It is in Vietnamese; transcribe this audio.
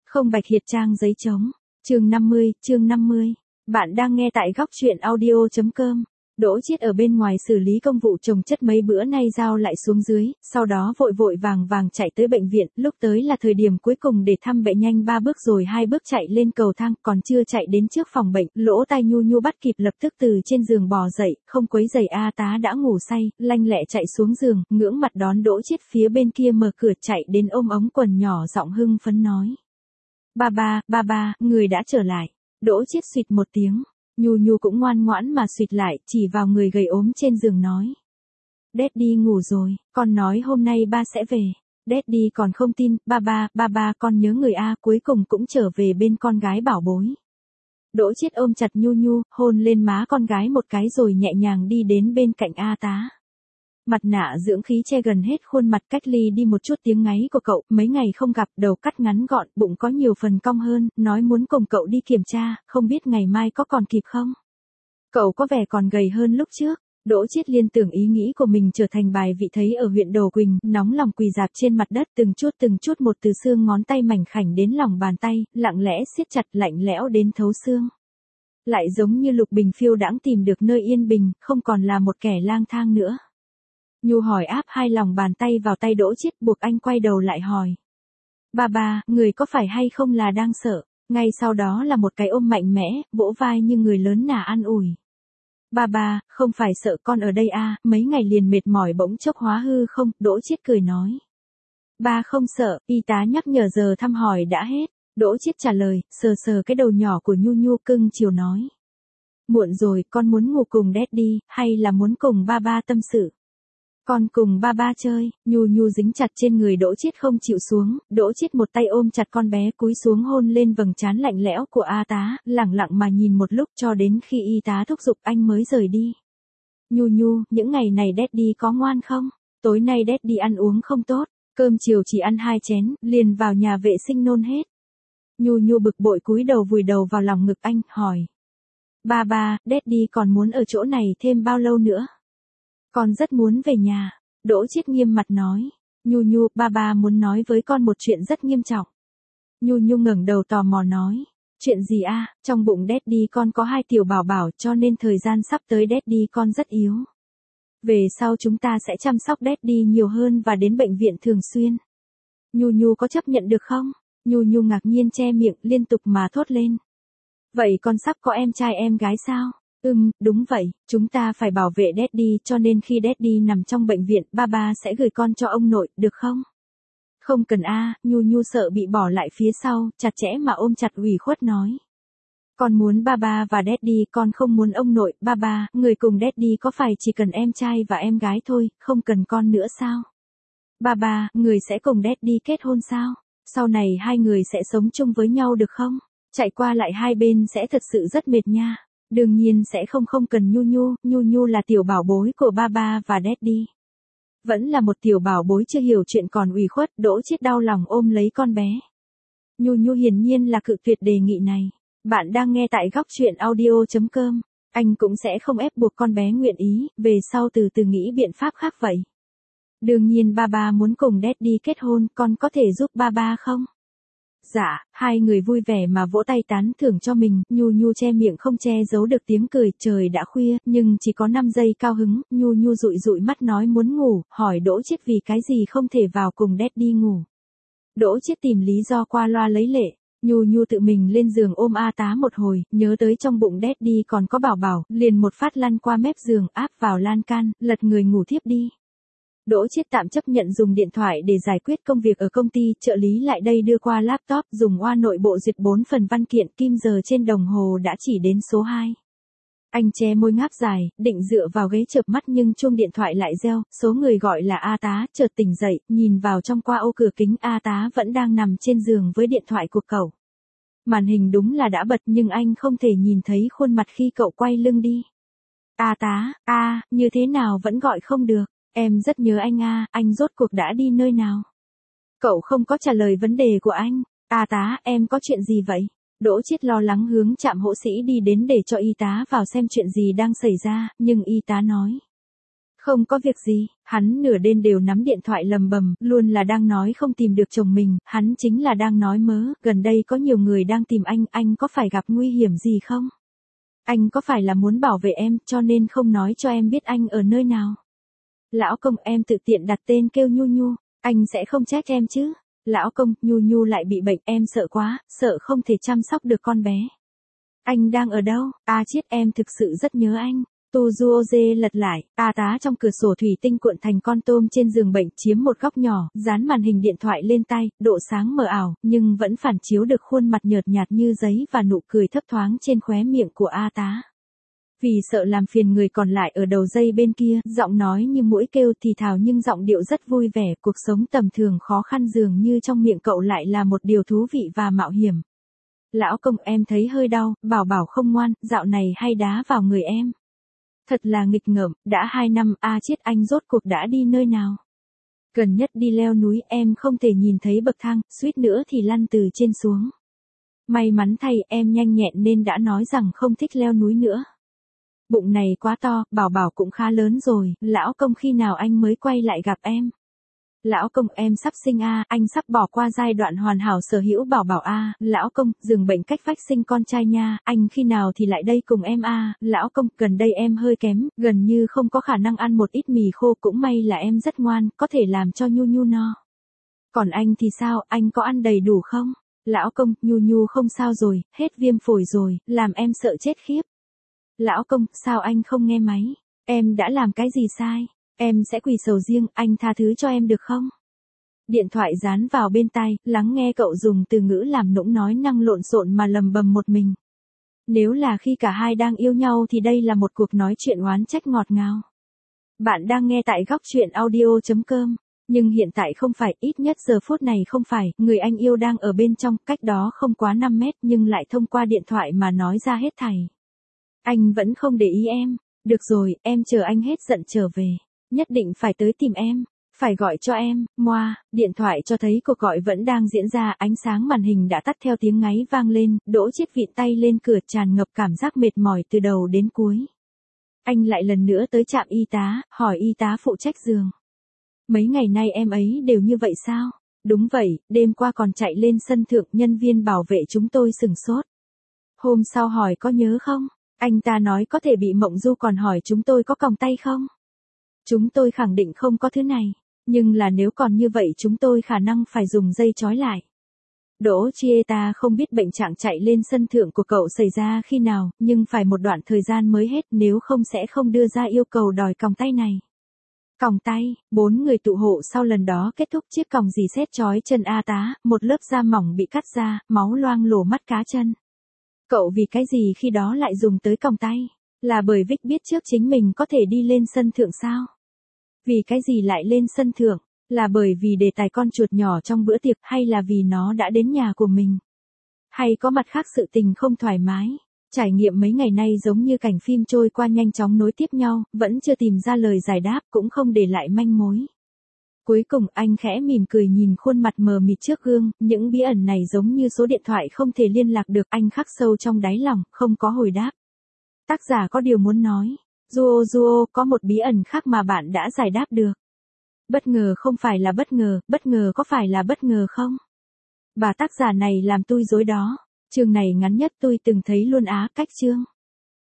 Không Bạch Hiệt trang giấy trống. Chương 50. Bạn đang nghe tại góc truyện audio.com. Đỗ Chiết ở bên ngoài xử lý công vụ trồng chất mấy bữa nay giao lại xuống dưới, sau đó vội vội vàng vàng chạy tới bệnh viện, lúc tới là thời điểm cuối cùng để thăm bệnh nhanh 3 bước rồi 2 bước chạy lên cầu thang, còn chưa chạy đến trước phòng bệnh, lỗ tai Nhu Nhu bắt kịp lập tức từ trên giường bò dậy, không quấy rầy A tá đã ngủ say, lanh lẹ chạy xuống giường, ngưỡng mặt đón Đỗ Chiết phía bên kia mở cửa chạy đến ôm ống quần nhỏ giọng hưng phấn nói. Ba, người đã trở lại. Đỗ Chiết xuyệt một tiếng. Nhu Nhu cũng ngoan ngoãn mà xuyệt lại, chỉ vào người gầy ốm trên giường nói. Daddy ngủ rồi, con nói hôm nay ba sẽ về. Daddy còn không tin, ba, con nhớ người A, cuối cùng cũng trở về bên con gái bảo bối. Đỗ Chiết ôm chặt Nhu Nhu, hôn lên má con gái một cái rồi nhẹ nhàng đi đến bên cạnh A tá. Mặt nạ dưỡng khí che gần hết khuôn mặt, cách ly đi một chút tiếng ngáy của cậu, mấy ngày không gặp, đầu cắt ngắn gọn, bụng có nhiều phần cong hơn, nói muốn cùng cậu đi kiểm tra, không biết ngày mai có còn kịp không? Cậu có vẻ còn gầy hơn lúc trước. Đỗ Chiết liên tưởng ý nghĩ của mình trở thành bài vị thấy ở huyện Đồ Quỳnh, nóng lòng quỳ dạp trên mặt đất từng chút một từ xương ngón tay mảnh khảnh đến lòng bàn tay, lặng lẽ siết chặt lạnh lẽo đến thấu xương. Lại giống như Lục Bình phiêu đãng tìm được nơi yên bình, không còn là một kẻ lang thang nữa. Nhu hỏi áp hai lòng bàn tay vào tay Đỗ Chiết, buộc anh quay đầu lại hỏi. Ba, người có phải hay không là đang sợ? Ngay sau đó là một cái ôm mạnh mẽ, vỗ vai như người lớn nà an ủi. Ba, không phải sợ, con ở đây à, mấy ngày liền mệt mỏi bỗng chốc hóa hư không? Đỗ Chiết cười nói. Ba không sợ, y tá nhắc nhở giờ thăm hỏi đã hết. Đỗ Chiết trả lời, sờ cái đầu nhỏ của Nhu Nhu cưng chiều nói. Muộn rồi, con muốn ngủ cùng Daddy, hay là muốn cùng ba tâm sự? Con cùng ba chơi. Nhu Nhu dính chặt trên người Đỗ Chiết không chịu xuống, Đỗ Chiết một tay ôm chặt con bé cúi xuống hôn lên vầng trán lạnh lẽo của A tá, lẳng lặng mà nhìn một lúc cho đến khi y tá thúc giục anh mới rời đi. Nhu, những ngày này Daddy có ngoan không? Tối nay Daddy ăn uống không tốt, cơm chiều chỉ ăn 2 chén, liền vào nhà vệ sinh nôn hết. Nhu bực bội cúi đầu vùi đầu vào lòng ngực anh, hỏi. Ba, Daddy còn muốn ở chỗ này thêm bao lâu nữa? Con rất muốn về nhà. Đỗ Chiết nghiêm mặt nói. Nhu, ba muốn nói với con một chuyện rất nghiêm trọng. Nhu ngẩng đầu tò mò nói. Chuyện gì a? Trong bụng Daddy con có 2 tiểu bảo bảo cho nên thời gian sắp tới Daddy con rất yếu. Về sau chúng ta sẽ chăm sóc Daddy nhiều hơn và đến bệnh viện thường xuyên. Nhu có chấp nhận được không? Nhu ngạc nhiên che miệng liên tục mà thốt lên. Vậy con sắp có em trai em gái sao? Đúng vậy, chúng ta phải bảo vệ Daddy cho nên khi Daddy nằm trong bệnh viện, ba sẽ gửi con cho ông nội, được không? Không cần a. Nhu sợ bị bỏ lại phía sau, chặt chẽ mà ôm chặt ủy khuất nói. Con muốn ba và Daddy, con không muốn ông nội. Ba, người cùng Daddy có phải chỉ cần em trai và em gái thôi, không cần con nữa sao? Ba, người sẽ cùng Daddy kết hôn sao? Sau này hai người sẽ sống chung với nhau được không? Chạy qua lại hai bên sẽ thật sự rất mệt nha. Đương nhiên sẽ không cần Nhu là tiểu bảo bối của ba và Daddy. Vẫn là một tiểu bảo bối chưa hiểu chuyện còn ủy khuất, Đỗ Chiết đau lòng ôm lấy con bé. Nhu hiển nhiên là cự tuyệt đề nghị này. Bạn đang nghe tại góc truyện audio.com. Anh cũng sẽ không ép buộc con bé nguyện ý, về sau từ từ nghĩ biện pháp khác vậy. Đương nhiên ba muốn cùng Daddy kết hôn, con có thể giúp ba không? Dạ, hai người vui vẻ mà vỗ tay tán thưởng cho mình, Nhu che miệng không che giấu được tiếng cười, trời đã khuya, nhưng chỉ có 5 giây cao hứng, Nhu dụi mắt nói muốn ngủ, hỏi Đỗ Chiết vì cái gì không thể vào cùng Daddy ngủ. Đỗ Chiết tìm lý do qua loa lấy lệ, Nhu tự mình lên giường ôm A tá một hồi, nhớ tới trong bụng Daddy còn có bảo bảo, liền một phát lăn qua mép giường áp vào lan can, lật người ngủ thiếp đi. Đỗ Chiết tạm chấp nhận dùng điện thoại để giải quyết công việc ở công ty, trợ lý lại đây đưa qua laptop, dùng oa nội bộ duyệt 4 phần văn kiện, kim giờ trên đồng hồ đã chỉ đến số 2. Anh che môi ngáp dài, định dựa vào ghế chợp mắt nhưng chuông điện thoại lại reo, số người gọi là A tá, chợt tỉnh dậy, nhìn vào trong qua ô cửa kính, A tá vẫn đang nằm trên giường với điện thoại của cậu. Màn hình đúng là đã bật nhưng anh không thể nhìn thấy khuôn mặt khi cậu quay lưng đi. A tá, như thế nào vẫn gọi không được. Em rất nhớ anh a, anh rốt cuộc đã đi nơi nào? Cậu không có trả lời vấn đề của anh. A tá, em có chuyện gì vậy? Đỗ Chiết lo lắng hướng trạm hộ sĩ đi đến để cho y tá vào xem chuyện gì đang xảy ra, nhưng y tá nói. Không có việc gì, hắn nửa đêm đều nắm điện thoại lầm bầm, luôn là đang nói không tìm được chồng mình, hắn chính là đang nói mớ, gần đây có nhiều người đang tìm anh có phải gặp nguy hiểm gì không? Anh có phải là muốn bảo vệ em, cho nên không nói cho em biết anh ở nơi nào? Lão công, em tự tiện đặt tên kêu Nhu Nhu, anh sẽ không trách em chứ? Lão công, Nhu Nhu lại bị bệnh, em sợ quá, sợ không thể chăm sóc được con bé. Anh đang ở đâu? Chiết, em thực sự rất nhớ anh. Tujuoje lật lại, tá trong cửa sổ thủy tinh cuộn thành con tôm trên giường bệnh chiếm một góc nhỏ, dán màn hình điện thoại lên tay, độ sáng mờ ảo, nhưng vẫn phản chiếu được khuôn mặt nhợt nhạt như giấy và nụ cười thấp thoáng trên khóe miệng của tá. Vì sợ làm phiền người còn lại ở đầu dây bên kia, giọng nói như mũi kêu thì thào nhưng giọng điệu rất vui vẻ, cuộc sống tầm thường khó khăn dường như trong miệng cậu lại là một điều thú vị và mạo hiểm. Lão công, em thấy hơi đau, bảo bảo không ngoan, dạo này hay đá vào người em. Thật là nghịch ngợm, đã 2 năm, Chiết, anh rốt cuộc đã đi nơi nào? Gần nhất đi leo núi, em không thể nhìn thấy bậc thang, suýt nữa thì lăn từ trên xuống. May mắn thay, em nhanh nhẹn nên đã nói rằng không thích leo núi nữa. Bụng này quá to, bảo bảo cũng khá lớn rồi, lão công khi nào anh mới quay lại gặp em? Lão công, em sắp sinh anh sắp bỏ qua giai đoạn hoàn hảo sở hữu bảo bảo lão công, giường bệnh cách vách sinh con trai nha, anh khi nào thì lại đây cùng em lão công, gần đây em hơi kém, gần như không có khả năng ăn một ít mì khô, cũng may là em rất ngoan, có thể làm cho Nhu Nhu no. Còn anh thì sao, anh có ăn đầy đủ không? Lão công, Nhu Nhu không sao rồi, hết viêm phổi rồi, làm em sợ chết khiếp. Lão công, sao anh không nghe máy? Em đã làm cái gì sai? Em sẽ quỳ sầu riêng, anh tha thứ cho em được không? Điện thoại dán vào bên tai, lắng nghe cậu dùng từ ngữ làm nũng nói năng lộn xộn mà lầm bầm một mình. Nếu là khi cả hai đang yêu nhau thì đây là một cuộc nói chuyện oán trách ngọt ngào. Bạn đang nghe tại góc chuyện audio.com. Nhưng hiện tại không phải, ít nhất giờ phút này không phải, người anh yêu đang ở bên trong, cách đó không quá 5 mét nhưng lại thông qua điện thoại mà nói ra hết thảy. Anh vẫn không để ý em. Được rồi, em chờ anh hết giận trở về. Nhất định phải tới tìm em, phải gọi cho em, điện thoại cho thấy cuộc gọi vẫn đang diễn ra, ánh sáng màn hình đã tắt theo tiếng ngáy vang lên, Đỗ Chiết vịn tay lên cửa tràn ngập cảm giác mệt mỏi từ đầu đến cuối. Anh lại lần nữa tới trạm y tá, hỏi y tá phụ trách giường. Mấy ngày nay em ấy đều như vậy sao? Đúng vậy, đêm qua còn chạy lên sân thượng, nhân viên bảo vệ chúng tôi sửng sốt. Hôm sau hỏi có nhớ không? Anh ta nói có thể bị mộng du, còn hỏi chúng tôi có còng tay không? Chúng tôi khẳng định không có thứ này, nhưng là nếu còn như vậy chúng tôi khả năng phải dùng dây trói lại. Đỗ Chieta không biết bệnh trạng chạy lên sân thượng của cậu xảy ra khi nào, nhưng phải một đoạn thời gian mới hết, nếu không sẽ không đưa ra yêu cầu đòi còng tay này. Còng tay, 4 người tụ hộ sau lần đó kết thúc chiếc còng dì xét trói chân tá, một lớp da mỏng bị cắt ra, máu loang lổ mắt cá chân. Cậu vì cái gì khi đó lại dùng tới còng tay? Là bởi Vic biết trước chính mình có thể đi lên sân thượng sao? Vì cái gì lại lên sân thượng? Là bởi vì đề tài con chuột nhỏ trong bữa tiệc, hay là vì nó đã đến nhà của mình? Hay có mặt khác sự tình không thoải mái? Trải nghiệm mấy ngày nay giống như cảnh phim trôi qua nhanh chóng nối tiếp nhau, vẫn chưa tìm ra lời giải đáp, cũng không để lại manh mối. Cuối cùng anh khẽ mỉm cười nhìn khuôn mặt mờ mịt trước gương, những bí ẩn này giống như số điện thoại không thể liên lạc được, anh khắc sâu trong đáy lòng, không có hồi đáp. Tác giả có điều muốn nói. Duo, có một bí ẩn khác mà bạn đã giải đáp được. Bất ngờ không phải là bất ngờ có phải là bất ngờ không? Bà tác giả này làm tôi rối đó. Chương này ngắn nhất tôi từng thấy luôn cách chương.